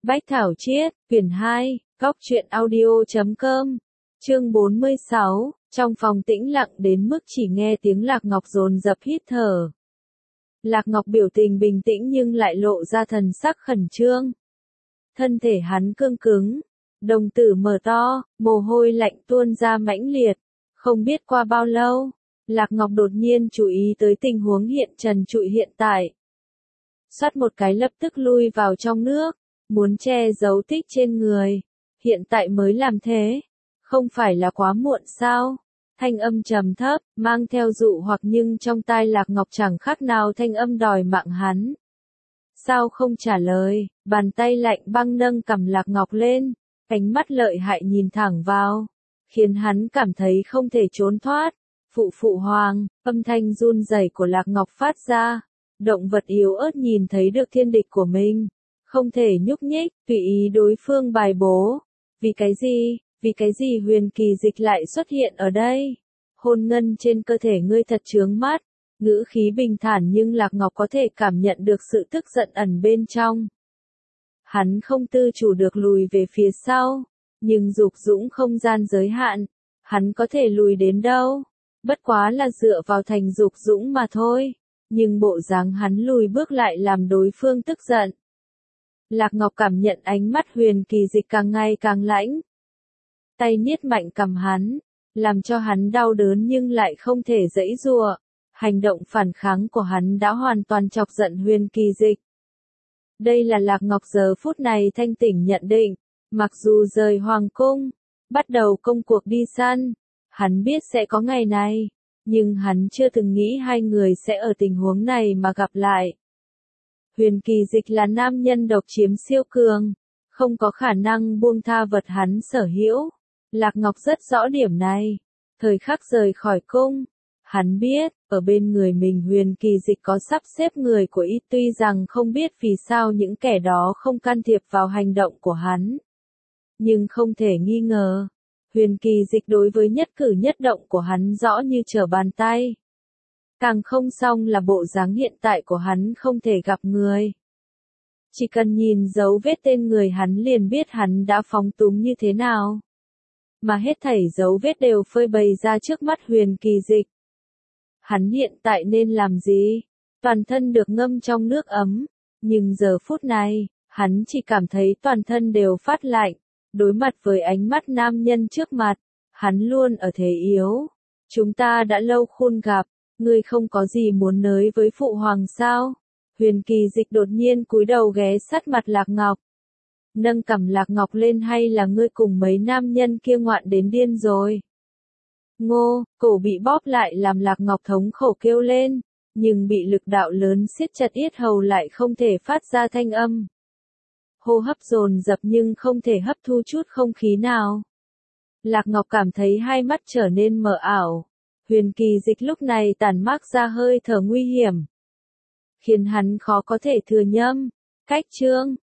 Bách Thảo Chiết, quyển 2, Góc truyện audio.com, chương 46, trong phòng tĩnh lặng đến mức chỉ nghe tiếng Lạc Ngọc dồn dập hít thở. Lạc Ngọc biểu tình bình tĩnh nhưng lại lộ ra thần sắc khẩn trương. Thân thể hắn cương cứng, đồng tử mở to, mồ hôi lạnh tuôn ra mãnh liệt. Không biết qua bao lâu, Lạc Ngọc đột nhiên chú ý tới tình huống hiện trần trụi hiện tại. Xoát một cái lập tức lui vào trong nước, muốn che giấu tích trên người. Hiện tại mới làm thế, không phải là quá muộn sao? Thanh âm trầm thấp, mang theo dụ hoặc nhưng trong tai Lạc Ngọc chẳng khác nào thanh âm đòi mạng hắn. Sao không trả lời? Bàn tay lạnh băng nâng cằm Lạc Ngọc lên, ánh mắt lợi hại nhìn thẳng vào, khiến hắn cảm thấy không thể trốn thoát. Phụ hoàng, âm thanh run rẩy của Lạc Ngọc phát ra. Động vật yếu ớt nhìn thấy được thiên địch của mình, không thể nhúc nhích, tùy ý đối phương bài bố. Vì cái gì Huyền Kỳ Dịch lại xuất hiện ở đây? Hôn ngân trên cơ thể ngươi thật chướng mắt. Ngữ khí bình thản nhưng Lạc Ngọc có thể cảm nhận được sự tức giận ẩn bên trong. Hắn không tự chủ được lùi về phía sau, nhưng dục dũng không gian giới hạn, hắn có thể lùi đến đâu? Bất quá là dựa vào thành dục dũng mà thôi. Nhưng bộ dáng hắn lùi bước lại làm đối phương tức giận. Lạc Ngọc cảm nhận ánh mắt Huyền Kỳ Dịch càng ngày càng lãnh. Tay niết mạnh cầm hắn, làm cho hắn đau đớn nhưng lại không thể giãy giụa. Hành động phản kháng của hắn đã hoàn toàn chọc giận Huyền Kỳ Dịch. Đây là Lạc Ngọc giờ phút này thanh tỉnh nhận định, mặc dù rời hoàng cung, bắt đầu công cuộc đi săn, hắn biết sẽ có ngày này. Nhưng hắn chưa từng nghĩ hai người sẽ ở tình huống này mà gặp lại. Huyền Kỳ Dịch là nam nhân độc chiếm siêu cường, không có khả năng buông tha vật hắn sở hữu. Lạc Ngọc rất rõ điểm này. Thời khắc rời khỏi cung, hắn biết, ở bên người mình Huyền Kỳ Dịch có sắp xếp người của y, tuy rằng không biết vì sao những kẻ đó không can thiệp vào hành động của hắn. Nhưng không thể nghi ngờ, Huyền Kỳ Dịch đối với nhất cử nhất động của hắn rõ như trở bàn tay. Càng không xong là bộ dáng hiện tại của hắn không thể gặp người. Chỉ cần nhìn dấu vết tên người hắn liền biết hắn đã phóng túng như thế nào. Mà hết thảy dấu vết đều phơi bày ra trước mắt Huyền Kỳ Dịch. Hắn hiện tại nên làm gì? Toàn thân được ngâm trong nước ấm. Nhưng giờ phút này, hắn chỉ cảm thấy toàn thân đều phát lạnh. Đối mặt với ánh mắt nam nhân trước mặt, hắn luôn ở thế yếu. Chúng ta đã lâu khôn gặp, ngươi không có gì muốn nói với phụ hoàng sao? Huyền Kỳ Dịch đột nhiên cúi đầu ghé sát mặt Lạc Ngọc. Nâng cằm Lạc Ngọc lên, hay là ngươi cùng mấy nam nhân kia ngoạn đến điên rồi? Ngô, cổ bị bóp lại làm Lạc Ngọc thống khổ kêu lên, nhưng bị lực đạo lớn siết chặt yết hầu lại không thể phát ra thanh âm. Hô hấp dồn dập nhưng không thể hấp thu chút không khí nào. Lạc Ngọc cảm thấy hai mắt trở nên mờ ảo. Huyền Kỳ Dịch lúc này tản mát ra hơi thở nguy hiểm, khiến hắn khó có thể thừa nhâm. Cách chương